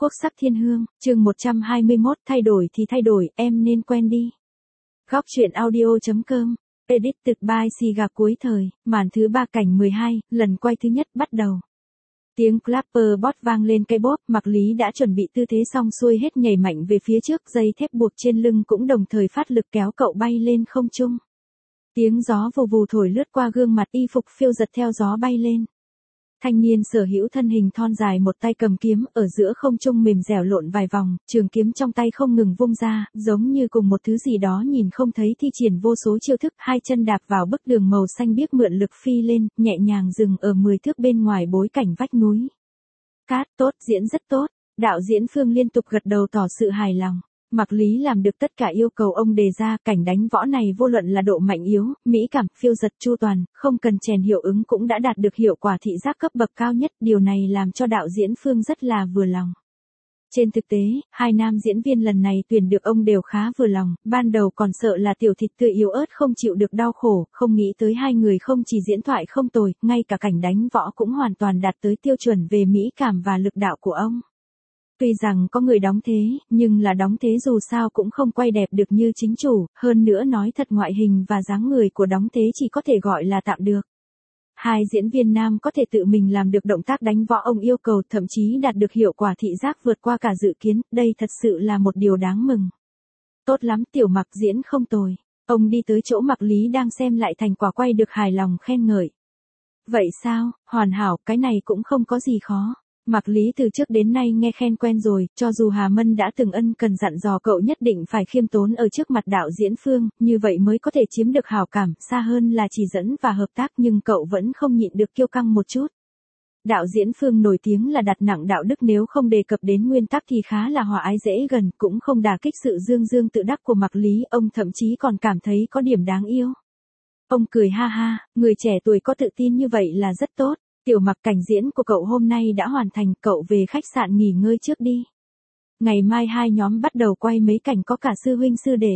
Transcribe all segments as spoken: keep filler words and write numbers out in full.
Quốc sắc thiên hương, chương một trăm hai mươi mốt, thay đổi thì thay đổi, em nên quen đi. Góc truyện audio chấm com, edit từ by Siga cuối thời, màn thứ ba cảnh mười hai, lần quay thứ nhất bắt đầu. Tiếng clapper bot vang lên cây bóp, Mạc Lý đã chuẩn bị tư thế xong xuôi hết, nhảy mạnh về phía trước, dây thép buộc trên lưng cũng đồng thời phát lực kéo cậu bay lên không trung. Tiếng gió vù vù thổi lướt qua gương mặt, y phục phiêu giật theo gió bay lên. Thanh niên sở hữu thân hình thon dài, một tay cầm kiếm, ở giữa không trung mềm dẻo lộn vài vòng, trường kiếm trong tay không ngừng vung ra, giống như cùng một thứ gì đó nhìn không thấy thi triển vô số chiêu thức, hai chân đạp vào bức đường màu xanh biếc mượn lực phi lên, nhẹ nhàng dừng ở mười thước bên ngoài bối cảnh vách núi. Cát, tốt, diễn rất tốt, đạo diễn Phương liên tục gật đầu tỏ sự hài lòng. Mạc Lý làm được tất cả yêu cầu ông đề ra, cảnh đánh võ này vô luận là độ mạnh yếu, mỹ cảm, phiêu giật, chu toàn, không cần chèn hiệu ứng cũng đã đạt được hiệu quả thị giác cấp bậc cao nhất, điều này làm cho đạo diễn Phương rất là vừa lòng. Trên thực tế, hai nam diễn viên lần này tuyển được ông đều khá vừa lòng, ban đầu còn sợ là tiểu thịt tươi yếu ớt không chịu được đau khổ, không nghĩ tới hai người không chỉ diễn thoại không tồi, ngay cả cảnh đánh võ cũng hoàn toàn đạt tới tiêu chuẩn về mỹ cảm và lực đạo của ông. Tuy rằng có người đóng thế, nhưng là đóng thế dù sao cũng không quay đẹp được như chính chủ, hơn nữa nói thật ngoại hình và dáng người của đóng thế chỉ có thể gọi là tạm được. Hai diễn viên nam có thể tự mình làm được động tác đánh võ ông yêu cầu, thậm chí đạt được hiệu quả thị giác vượt qua cả dự kiến, đây thật sự là một điều đáng mừng. Tốt lắm, Tiểu Mạc diễn không tồi. Ông đi tới chỗ Mạc Lý đang xem lại thành quả quay được hài lòng khen ngợi. Vậy sao, hoàn hảo, cái này cũng không có gì khó. Mạc Lý từ trước đến nay nghe khen quen rồi, cho dù Hà Mân đã từng ân cần dặn dò cậu nhất định phải khiêm tốn ở trước mặt đạo diễn Phương, như vậy mới có thể chiếm được hảo cảm, xa hơn là chỉ dẫn và hợp tác, nhưng cậu vẫn không nhịn được kiêu căng một chút. Đạo diễn Phương nổi tiếng là đặt nặng đạo đức, nếu không đề cập đến nguyên tắc thì khá là hòa ái dễ gần, cũng không đả kích sự dương dương tự đắc của Mạc Lý, ông thậm chí còn cảm thấy có điểm đáng yêu. Ông cười ha ha, người trẻ tuổi có tự tin như vậy là rất tốt. Tiểu Mạc, cảnh diễn của cậu hôm nay đã hoàn thành, cậu về khách sạn nghỉ ngơi trước đi. Ngày mai hai nhóm bắt đầu quay mấy cảnh có cả sư huynh sư đệ.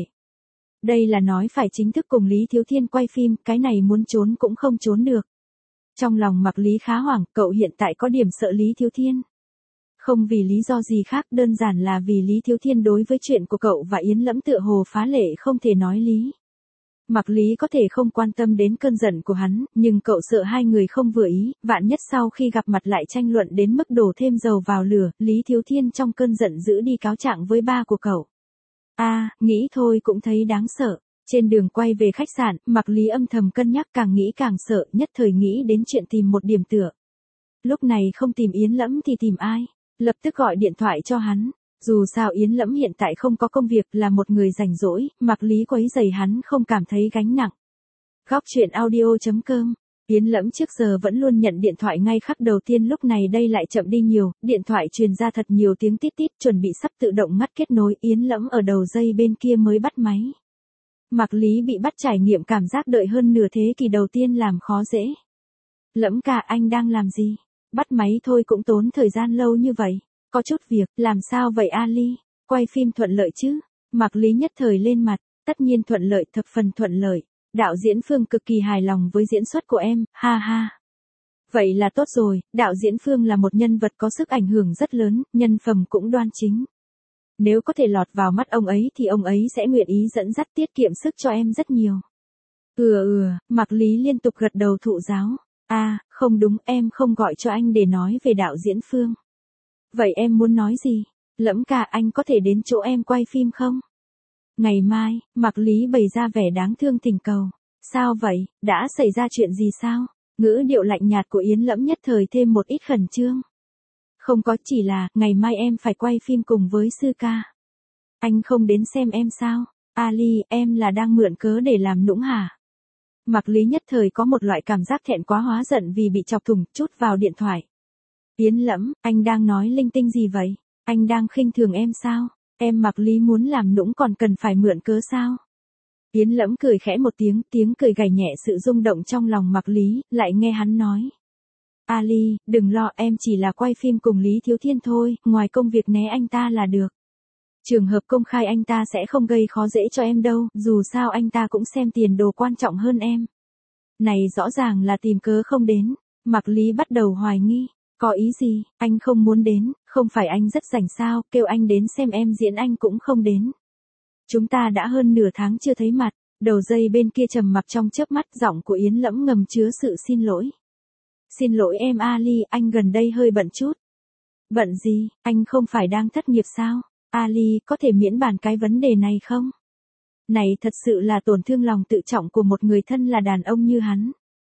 Đây là nói phải chính thức cùng Lý Thiếu Thiên quay phim, cái này muốn trốn cũng không trốn được. Trong lòng Mạc Lý khá hoảng, cậu hiện tại có điểm sợ Lý Thiếu Thiên. Không vì lý do gì khác, đơn giản là vì Lý Thiếu Thiên đối với chuyện của cậu và Yến Lẫm tựa hồ phá lệ không thể nói lý. Mạc Lý có thể không quan tâm đến cơn giận của hắn, nhưng cậu sợ hai người không vừa ý, vạn nhất sau khi gặp mặt lại tranh luận đến mức đổ thêm dầu vào lửa, Lý Thiếu Thiên trong cơn giận dữ đi cáo trạng với ba của cậu. A, à, nghĩ thôi cũng thấy đáng sợ. Trên đường quay về khách sạn, Mạc Lý âm thầm cân nhắc, càng nghĩ càng sợ, nhất thời nghĩ đến chuyện tìm một điểm tựa. Lúc này không tìm Yến Lẫm thì tìm ai? Lập tức gọi điện thoại cho hắn. Dù sao Yến Lẫm hiện tại không có công việc, là một người rảnh rỗi, Mạc Lý quấy rầy hắn không cảm thấy gánh nặng. Góc truyện audio chấm com, Yến Lẫm trước giờ vẫn luôn nhận điện thoại ngay khắc đầu tiên, lúc này đây lại chậm đi nhiều, điện thoại truyền ra thật nhiều tiếng tít tít, chuẩn bị sắp tự động ngắt kết nối, Yến Lẫm ở đầu dây bên kia mới bắt máy. Mạc Lý bị bắt trải nghiệm cảm giác đợi hơn nửa thế kỷ đầu tiên làm khó dễ. Lẫm ca, anh đang làm gì? Bắt máy thôi cũng tốn thời gian lâu như vậy. Có chút việc, làm sao vậy Ali? Quay phim thuận lợi chứ? Mạc Lý nhất thời lên mặt, tất nhiên thuận lợi, thập phần thuận lợi. Đạo diễn Phương cực kỳ hài lòng với diễn xuất của em, ha ha. Vậy là tốt rồi, đạo diễn Phương là một nhân vật có sức ảnh hưởng rất lớn, nhân phẩm cũng đoan chính. Nếu có thể lọt vào mắt ông ấy thì ông ấy sẽ nguyện ý dẫn dắt, tiết kiệm sức cho em rất nhiều. Ừ ừ, Mạc Lý liên tục gật đầu thụ giáo. À, không đúng, em không gọi cho anh để nói về đạo diễn Phương. Vậy em muốn nói gì? Lẫm ca, anh có thể đến chỗ em quay phim không? Ngày mai, Mạc Lý bày ra vẻ đáng thương tình cầu. Sao vậy, đã xảy ra chuyện gì sao? Ngữ điệu lạnh nhạt của Yến Lẫm nhất thời thêm một ít khẩn trương. Không có, chỉ là, ngày mai em phải quay phim cùng với sư ca. Anh không đến xem em sao? Ali, em là đang mượn cớ để làm nũng hả? Mạc Lý nhất thời có một loại cảm giác thẹn quá hóa giận vì bị chọc thủng, chút vào điện thoại. Yến Lẫm, anh đang nói linh tinh gì vậy? Anh đang khinh thường em sao? Em Mạc Lý muốn làm nũng còn cần phải mượn cớ sao? Yến Lẫm cười khẽ một tiếng, tiếng cười gảy nhẹ sự rung động trong lòng Mạc Lý, lại nghe hắn nói. Ali, đừng lo, em chỉ là quay phim cùng Lý Thiếu Thiên thôi, ngoài công việc né anh ta là được. Trường hợp công khai anh ta sẽ không gây khó dễ cho em đâu, dù sao anh ta cũng xem tiền đồ quan trọng hơn em. Này rõ ràng là tìm cớ không đến. Mạc Lý bắt đầu hoài nghi. Có ý gì, anh không muốn đến, Không phải anh rất rảnh sao, kêu anh đến xem em diễn anh cũng không đến. Chúng ta đã hơn nửa tháng chưa thấy mặt, đầu dây bên kia trầm mặc trong chớp mắt, giọng của Yến Lẫm ngầm chứa sự xin lỗi. Xin lỗi em Ali, anh gần đây hơi bận chút. Bận gì, anh không phải đang thất nghiệp sao? Ali, có thể miễn bàn cái vấn đề này không? Này thật sự là tổn thương lòng tự trọng của một người thân là đàn ông như hắn.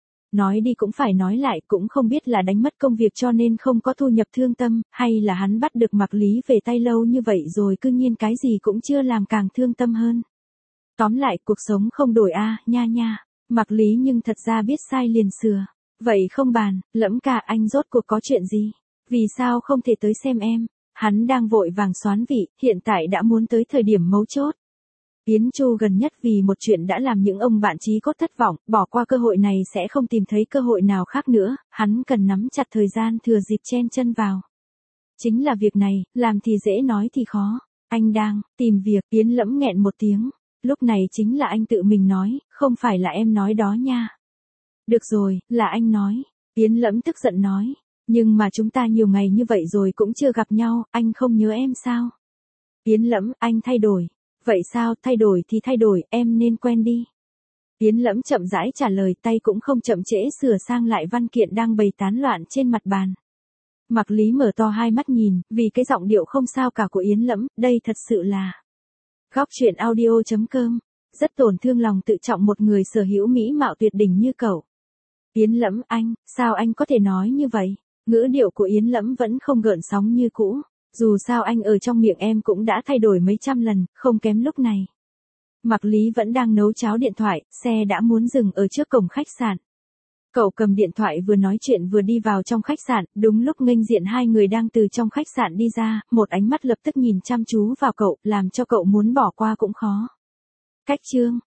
Nói đi cũng phải nói lại, cũng không biết là đánh mất công việc cho nên không có thu nhập thương tâm, hay là hắn bắt được Mạc Lý về tay lâu như vậy rồi cư nhiên cái gì cũng chưa làm càng thương tâm hơn. Tóm lại cuộc sống không đổi a, nha nha. Mạc Lý nhưng thật ra biết sai liền sửa. Vậy không bàn, Lẫm ca, anh rốt cuộc có chuyện gì? Vì sao không thể tới xem em? Hắn đang vội vàng xoán vị, hiện tại đã muốn tới thời điểm mấu chốt. Yến Chu gần nhất vì một chuyện đã làm những ông bạn chí cốt thất vọng, bỏ qua cơ hội này sẽ không tìm thấy cơ hội nào khác nữa, hắn cần nắm chặt thời gian thừa dịp chen chân vào. Chính là việc này, làm thì dễ nói thì khó. Anh đang tìm việc, Yến Lẫm nghẹn một tiếng. Lúc này chính là anh tự mình nói, không phải là em nói đó nha. Được rồi, là anh nói. Yến Lẫm tức giận nói. Nhưng mà chúng ta nhiều ngày như vậy rồi cũng chưa gặp nhau, anh không nhớ em sao? Yến Lẫm, anh thay đổi. Vậy sao, thay đổi thì thay đổi, em nên quen đi. Yến Lẫm chậm rãi trả lời, tay cũng không chậm trễ sửa sang lại văn kiện đang bày tán loạn trên mặt bàn. Mạc Lý mở to hai mắt nhìn, vì cái giọng điệu không sao cả của Yến Lẫm, đây thật sự là Góc truyện audio chấm com. Rất tổn thương lòng tự trọng một người sở hữu mỹ mạo tuyệt đỉnh như cậu. Yến Lẫm, anh, sao anh có thể nói như vậy? Ngữ điệu của Yến Lẫm vẫn không gợn sóng như cũ. Dù sao anh ở trong miệng em cũng đã thay đổi mấy trăm lần, không kém lúc này. Mạc Lý vẫn đang nấu cháo điện thoại, xe đã muốn dừng ở trước cổng khách sạn. Cậu cầm điện thoại vừa nói chuyện vừa đi vào trong khách sạn, đúng lúc nghênh diện hai người đang từ trong khách sạn đi ra, một ánh mắt lập tức nhìn chăm chú vào cậu, làm cho cậu muốn bỏ qua cũng khó. Cách chương